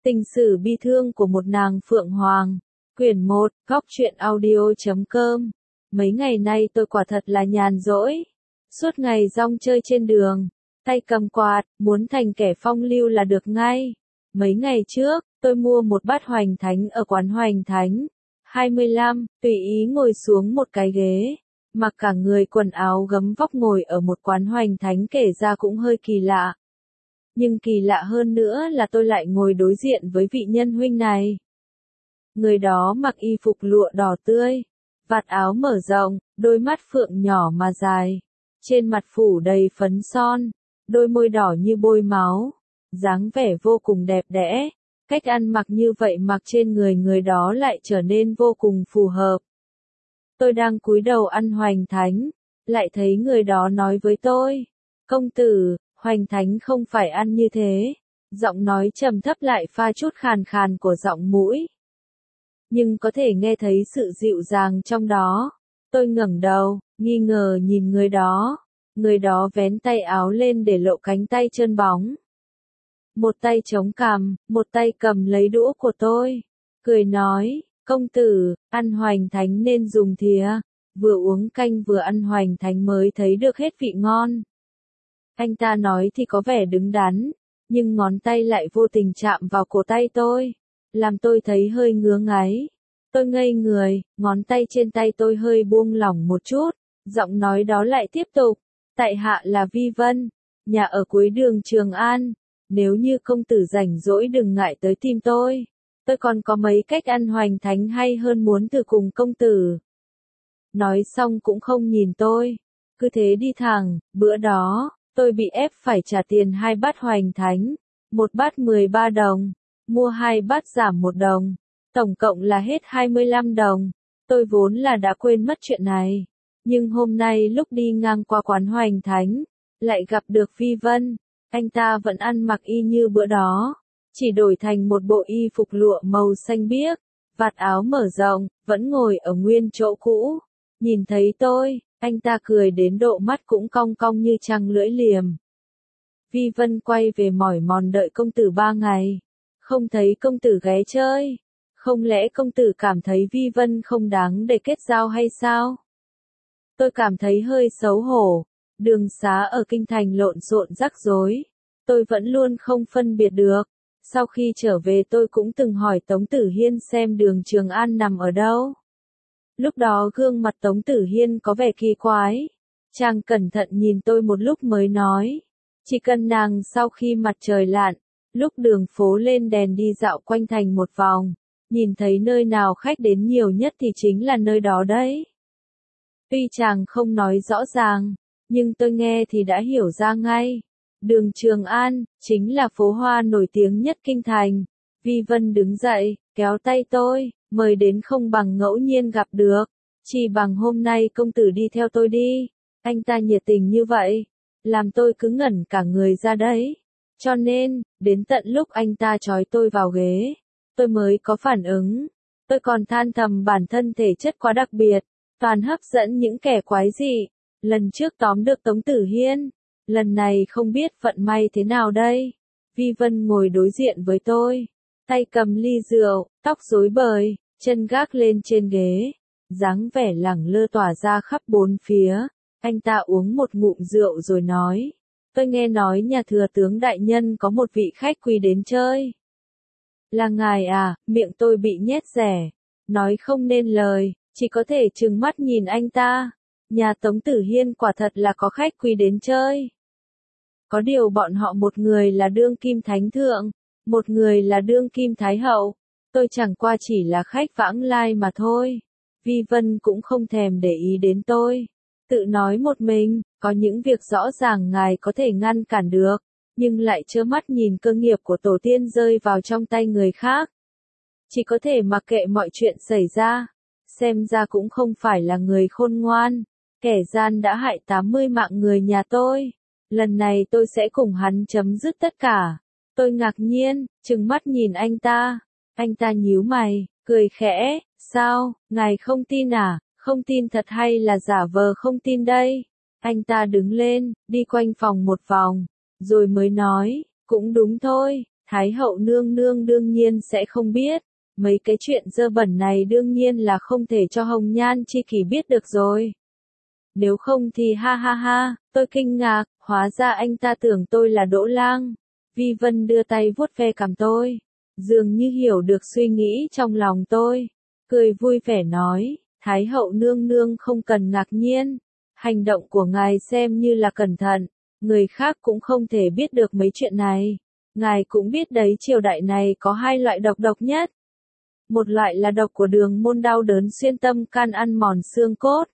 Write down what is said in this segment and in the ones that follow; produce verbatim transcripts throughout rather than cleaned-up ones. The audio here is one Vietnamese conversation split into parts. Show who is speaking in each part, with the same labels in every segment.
Speaker 1: Tình sử bi thương của một nàng Phượng Hoàng. Quyển một, góc truyện audio.com. Mấy ngày nay tôi quả thật là nhàn rỗi. Suốt ngày rong chơi trên đường, tay cầm quạt, muốn thành kẻ phong lưu là được ngay. Mấy ngày trước, tôi mua một bát hoành thánh ở quán hoành thánh. hai mươi lăm, tùy ý ngồi xuống một cái ghế. Mặc cả người quần áo gấm vóc ngồi ở một quán hoành thánh kể ra cũng hơi kỳ lạ. Nhưng kỳ lạ hơn nữa là tôi lại ngồi đối diện với vị nhân huynh này. Người đó mặc y phục lụa đỏ tươi, vạt áo mở rộng, đôi mắt phượng nhỏ mà dài, trên mặt phủ đầy phấn son, đôi môi đỏ như bôi máu, dáng vẻ vô cùng đẹp đẽ, cách ăn mặc như vậy mặc trên người người đó lại trở nên vô cùng phù hợp. Tôi đang cúi đầu ăn hoành thánh, lại thấy người đó nói với tôi, công tử, hoành thánh không phải ăn như thế, giọng nói trầm thấp lại pha chút khàn khàn của giọng mũi. Nhưng có thể nghe thấy sự dịu dàng trong đó. Tôi ngẩng đầu, nghi ngờ nhìn người đó. Người đó vén tay áo lên để lộ cánh tay trơn bóng. Một tay chống cằm, một tay cầm lấy đũa của tôi. Cười nói, công tử, ăn hoành thánh nên dùng thìa. Vừa uống canh vừa ăn hoành thánh mới thấy được hết vị ngon. Anh ta nói thì có vẻ đứng đắn, nhưng ngón tay lại vô tình chạm vào cổ tay tôi, làm tôi thấy hơi ngứa ngáy. Tôi ngây người, ngón tay trên tay tôi hơi buông lỏng một chút, giọng nói đó lại tiếp tục, tại hạ là Vi Vân, nhà ở cuối đường Trường An, nếu như công tử rảnh rỗi đừng ngại tới tìm tôi, tôi còn có mấy cách ăn hoành thánh hay hơn muốn thử cùng công tử. Nói xong cũng không nhìn tôi, cứ thế đi thẳng. Bữa đó, tôi bị ép phải trả tiền hai bát hoành thánh, một bát mười ba đồng, mua hai bát giảm một đồng, tổng cộng là hết hai mươi lăm đồng. Tôi vốn là đã quên mất chuyện này, nhưng hôm nay lúc đi ngang qua quán hoành thánh, lại gặp được Vi Vân, anh ta vẫn ăn mặc y như bữa đó, chỉ đổi thành một bộ y phục lụa màu xanh biếc, vạt áo mở rộng, vẫn ngồi ở nguyên chỗ cũ. Nhìn thấy tôi, anh ta cười đến độ mắt cũng cong cong như trăng lưỡi liềm. Vi Vân quay về mỏi mòn đợi công tử ba ngày. Không thấy công tử ghé chơi. Không lẽ công tử cảm thấy Vi Vân không đáng để kết giao hay sao? Tôi cảm thấy hơi xấu hổ. Đường xá ở kinh thành lộn xộn rắc rối. Tôi vẫn luôn không phân biệt được. Sau khi trở về tôi cũng từng hỏi Tống Tử Hiên xem đường Trường An nằm ở đâu. Lúc đó gương mặt Tống Tử Hiên có vẻ kỳ quái. Chàng cẩn thận nhìn tôi một lúc mới nói. Chỉ cần nàng sau khi mặt trời lặn, lúc đường phố lên đèn đi dạo quanh thành một vòng, nhìn thấy nơi nào khách đến nhiều nhất thì chính là nơi đó đấy. Tuy chàng không nói rõ ràng, nhưng tôi nghe thì đã hiểu ra ngay. Đường Trường An, chính là phố hoa nổi tiếng nhất kinh thành. Vi Vân đứng dậy, kéo tay tôi, mời đến không bằng ngẫu nhiên gặp được. Chỉ bằng hôm nay công tử đi theo tôi đi. Anh ta nhiệt tình như vậy, làm tôi cứ ngẩn cả người ra đấy. Cho nên, đến tận lúc anh ta trói tôi vào ghế, tôi mới có phản ứng. Tôi còn than thầm bản thân thể chất quá đặc biệt, toàn hấp dẫn những kẻ quái dị. Lần trước tóm được Tống Tử Hiên, lần này không biết vận may thế nào đây. Vi Vân ngồi đối diện với tôi, tay cầm ly rượu, tóc rối bời, chân gác lên trên ghế, dáng vẻ lẳng lơ tỏa ra khắp bốn phía. Anh ta uống một ngụm rượu rồi nói, tôi nghe nói nhà thừa tướng đại nhân có một vị khách quý đến chơi. Là ngài à? Miệng tôi bị nhét rẻ, nói không nên lời, chỉ có thể trừng mắt nhìn anh ta. Nhà Tống Tử Hiên quả thật là có khách quý đến chơi. Có điều bọn họ một người là đương kim thánh thượng, một người là đương kim thái hậu. Tôi chẳng qua chỉ là khách vãng lai mà thôi. Vi Vân cũng không thèm để ý đến tôi. Tự nói một mình, có những việc rõ ràng ngài có thể ngăn cản được, nhưng lại trơ mắt nhìn cơ nghiệp của tổ tiên rơi vào trong tay người khác. Chỉ có thể mặc kệ mọi chuyện xảy ra. Xem ra cũng không phải là người khôn ngoan. Kẻ gian đã hại tám mươi mạng người nhà tôi. Lần này tôi sẽ cùng hắn chấm dứt tất cả. Tôi ngạc nhiên, trừng mắt nhìn anh ta. Anh ta nhíu mày, cười khẽ, sao, ngài không tin à? Không tin thật hay là giả vờ không tin đây? Anh ta đứng lên, đi quanh phòng một vòng, rồi mới nói, cũng đúng thôi, Thái hậu nương nương đương nhiên sẽ không biết. Mấy cái chuyện dơ bẩn này đương nhiên là không thể cho Hồng Nhan Chi Kỷ biết được rồi. Nếu không thì ha ha ha, tôi kinh ngạc, hóa ra anh ta tưởng tôi là Đỗ Lang. Vi Vân đưa tay vuốt ve cằm tôi, dường như hiểu được suy nghĩ trong lòng tôi, cười vui vẻ nói, Thái hậu nương nương không cần ngạc nhiên, hành động của ngài xem như là cẩn thận, người khác cũng không thể biết được mấy chuyện này. Ngài cũng biết đấy, triều đại này có hai loại độc độc nhất. Một loại là độc của đường môn, đau đớn xuyên tâm can, ăn mòn xương cốt.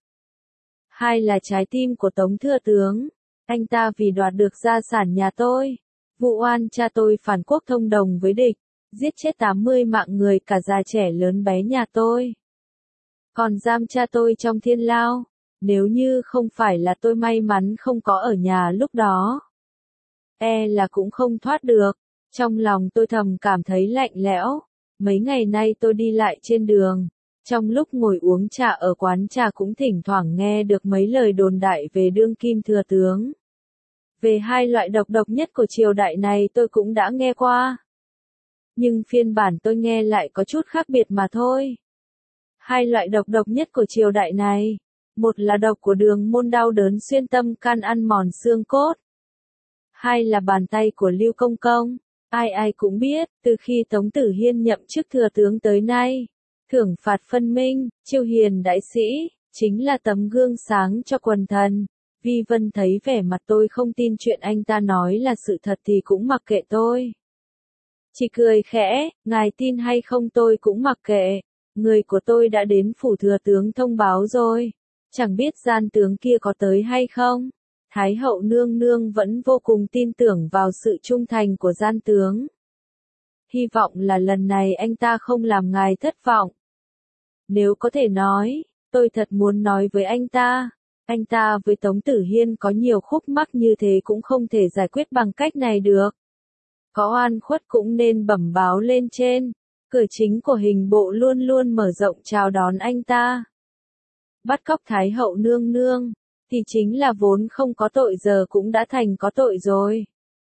Speaker 1: Hai là trái tim của Tống thừa tướng. Anh ta vì đoạt được gia sản nhà tôi, vụ oan cha tôi phản quốc thông đồng với địch, giết chết tám mươi mạng người, cả già trẻ lớn bé nhà tôi. Còn giam cha tôi trong thiên lao, nếu như không phải là tôi may mắn không có ở nhà lúc đó, e là cũng không thoát được. Trong lòng tôi thầm cảm thấy lạnh lẽo. Mấy ngày nay tôi đi lại trên đường, trong lúc ngồi uống trà ở quán trà cũng thỉnh thoảng nghe được mấy lời đồn đại về đương kim thừa tướng. Về hai loại độc độc nhất của triều đại này tôi cũng đã nghe qua. Nhưng phiên bản tôi nghe lại có chút khác biệt mà thôi. Hai loại độc độc nhất của triều đại này, một là độc của đường môn, đau đớn xuyên tâm can, ăn mòn xương cốt. Hai là bàn tay của Lưu Công Công. Ai ai cũng biết, từ khi Tống Tử Hiên nhậm chức thừa tướng tới nay, thưởng phạt phân minh, chiêu hiền đại sĩ, chính là tấm gương sáng cho quần thần. Vi Vân thấy vẻ mặt tôi không tin chuyện anh ta nói là sự thật thì cũng mặc kệ tôi. Chỉ cười khẽ, ngài tin hay không tôi cũng mặc kệ. Người của tôi đã đến phủ thừa tướng thông báo rồi. Chẳng biết gian tướng kia có tới hay không. Thái hậu nương nương vẫn vô cùng tin tưởng vào sự trung thành của gian tướng. Hy vọng là lần này anh ta không làm ngài thất vọng. Nếu có thể nói, tôi thật muốn nói với anh ta. Anh ta với Tống Tử Hiên có nhiều khúc mắc như thế cũng không thể giải quyết bằng cách này được. Có oan khuất cũng nên bẩm báo lên trên. Cửa chính của hình bộ luôn luôn mở rộng chào đón anh ta. Bắt cóc Thái hậu nương nương, thì chính là vốn không có tội giờ cũng đã thành có tội rồi.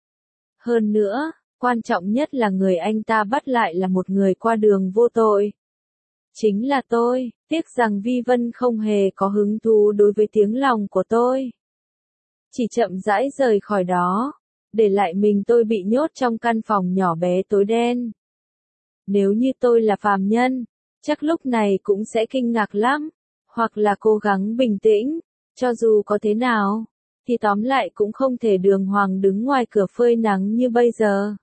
Speaker 1: Hơn nữa, quan trọng nhất là người anh ta bắt lại là một người qua đường vô tội. Chính là tôi, tiếc rằng Vi Vân không hề có hứng thú đối với tiếng lòng của tôi. Chỉ chậm rãi rời khỏi đó, để lại mình tôi bị nhốt trong căn phòng nhỏ bé tối đen. Nếu như tôi là phàm nhân, chắc lúc này cũng sẽ kinh ngạc lắm, hoặc là cố gắng bình tĩnh, cho dù có thế nào, thì tóm lại cũng không thể đường hoàng đứng ngoài cửa phơi nắng như bây giờ.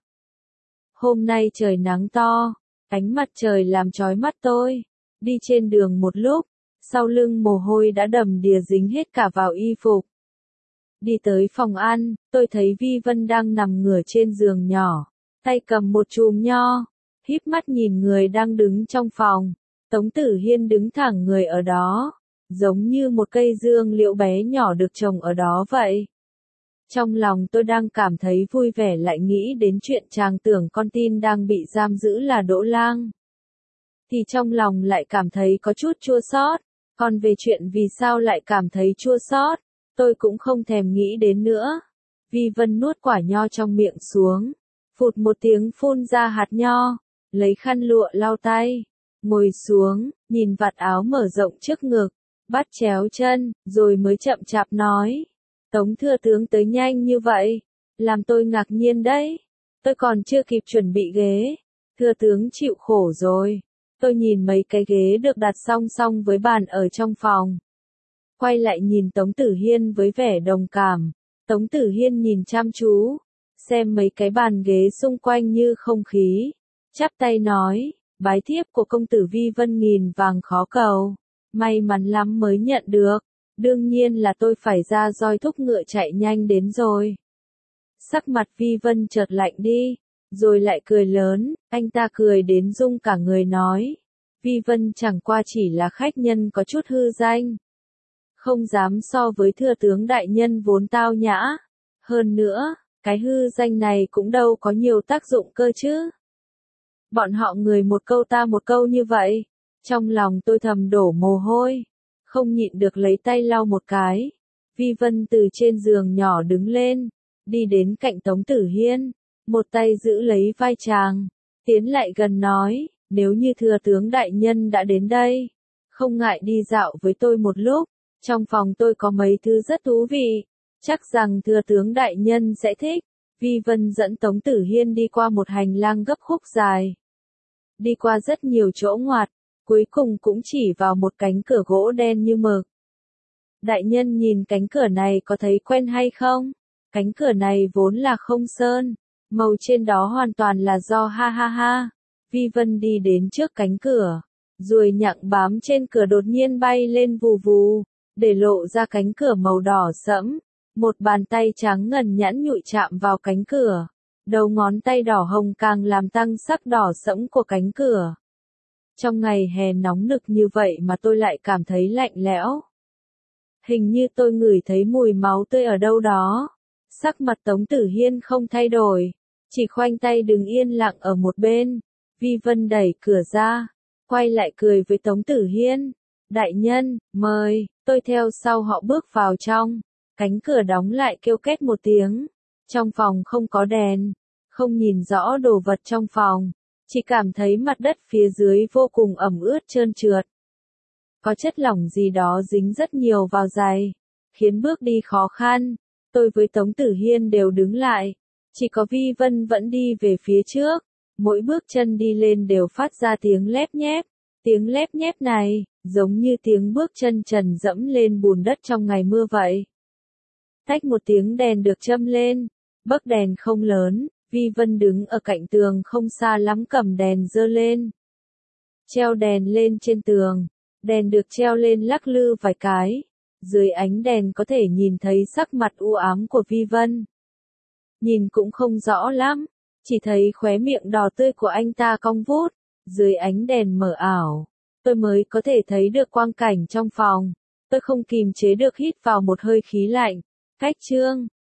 Speaker 1: Hôm nay trời nắng to, ánh mặt trời làm chói mắt tôi, đi trên đường một lúc, sau lưng mồ hôi đã đầm đìa dính hết cả vào y phục. Đi tới phòng ăn, tôi thấy Vi Vân đang nằm ngửa trên giường nhỏ, tay cầm một chùm nho, híp mắt nhìn người đang đứng trong phòng. Tống Tử Hiên đứng thẳng người ở đó, giống như một cây dương liễu bé nhỏ được trồng ở đó vậy. Trong lòng tôi đang cảm thấy vui vẻ lại nghĩ đến chuyện chàng tưởng con tin đang bị giam giữ là Đỗ Lang. Thì trong lòng lại cảm thấy có chút chua xót, còn về chuyện vì sao lại cảm thấy chua xót, tôi cũng không thèm nghĩ đến nữa. Vi Vân nuốt quả nho trong miệng xuống, phụt một tiếng phun ra hạt nho, lấy khăn lụa lau tay, ngồi xuống, nhìn vạt áo mở rộng trước ngực, bắt chéo chân, rồi mới chậm chạp nói. Tống thừa tướng tới nhanh như vậy, làm tôi ngạc nhiên đấy. Tôi còn chưa kịp chuẩn bị ghế, thừa tướng chịu khổ rồi. Tôi nhìn mấy cái ghế được đặt song song với bàn ở trong phòng. Quay lại nhìn Tống Tử Hiên với vẻ đồng cảm. Tống Tử Hiên nhìn chăm chú, xem mấy cái bàn ghế xung quanh như không khí. Chắp tay nói, bái thiếp của công tử Vi Vân nghìn vàng khó cầu. May mắn lắm mới nhận được. Đương nhiên là tôi phải ra roi thúc ngựa chạy nhanh đến rồi. Sắc mặt Vi Vân chợt lạnh đi, rồi lại cười lớn, anh ta cười đến rung cả người nói. Vi Vân chẳng qua chỉ là khách nhân có chút hư danh. Không dám so với thừa tướng đại nhân vốn tao nhã. Hơn nữa, cái hư danh này cũng đâu có nhiều tác dụng cơ chứ. Bọn họ người một câu ta một câu như vậy. Trong lòng tôi thầm đổ mồ hôi. Không nhịn được lấy tay lau một cái. Vi Vân từ trên giường nhỏ đứng lên, đi đến cạnh Tống Tử Hiên, một tay giữ lấy vai chàng, tiến lại gần nói, nếu như thừa tướng đại nhân đã đến đây, không ngại đi dạo với tôi một lúc, trong phòng tôi có mấy thứ rất thú vị, chắc rằng thừa tướng đại nhân sẽ thích. Vi Vân dẫn Tống Tử Hiên đi qua một hành lang gấp khúc dài, đi qua rất nhiều chỗ ngoặt, cuối cùng cũng chỉ vào một cánh cửa gỗ đen như mực. Đại nhân nhìn cánh cửa này có thấy quen hay không? Cánh cửa này vốn là không sơn, màu trên đó hoàn toàn là do ha ha ha. Vi Vân đi đến trước cánh cửa, ruồi nhặng bám trên cửa đột nhiên bay lên vù vù, để lộ ra cánh cửa màu đỏ sẫm. Một bàn tay trắng ngần nhẵn nhụi chạm vào cánh cửa, đầu ngón tay đỏ hồng càng làm tăng sắc đỏ sẫm của cánh cửa. Trong ngày hè nóng nực như vậy mà tôi lại cảm thấy lạnh lẽo. Hình như tôi ngửi thấy mùi máu tươi ở đâu đó. Sắc mặt Tống Tử Hiên không thay đổi, chỉ khoanh tay đứng yên lặng ở một bên. Vi Vân đẩy cửa ra, quay lại cười với Tống Tử Hiên. Đại nhân, mời, tôi theo sau họ bước vào trong. Cánh cửa đóng lại kêu két một tiếng. Trong phòng không có đèn, không nhìn rõ đồ vật trong phòng, chỉ cảm thấy mặt đất phía dưới vô cùng ẩm ướt trơn trượt. Có chất lỏng gì đó dính rất nhiều vào giày, khiến bước đi khó khăn. Tôi với Tống Tử Hiên đều đứng lại, chỉ có Vi Vân vẫn đi về phía trước, mỗi bước chân đi lên đều phát ra tiếng lép nhép. Tiếng lép nhép này, giống như tiếng bước chân trần dẫm lên bùn đất trong ngày mưa vậy. Tách một tiếng đèn được châm lên, bấc đèn không lớn, Vi Vân đứng ở cạnh tường không xa lắm cầm đèn giơ lên. Treo đèn lên trên tường, đèn được treo lên lắc lư vài cái, dưới ánh đèn có thể nhìn thấy sắc mặt u ám của Vi Vân. Nhìn cũng không rõ lắm, chỉ thấy khóe miệng đỏ tươi của anh ta cong vút, dưới ánh đèn mờ ảo, tôi mới có thể thấy được quang cảnh trong phòng. Tôi không kìm chế được hít vào một hơi khí lạnh. Cách chương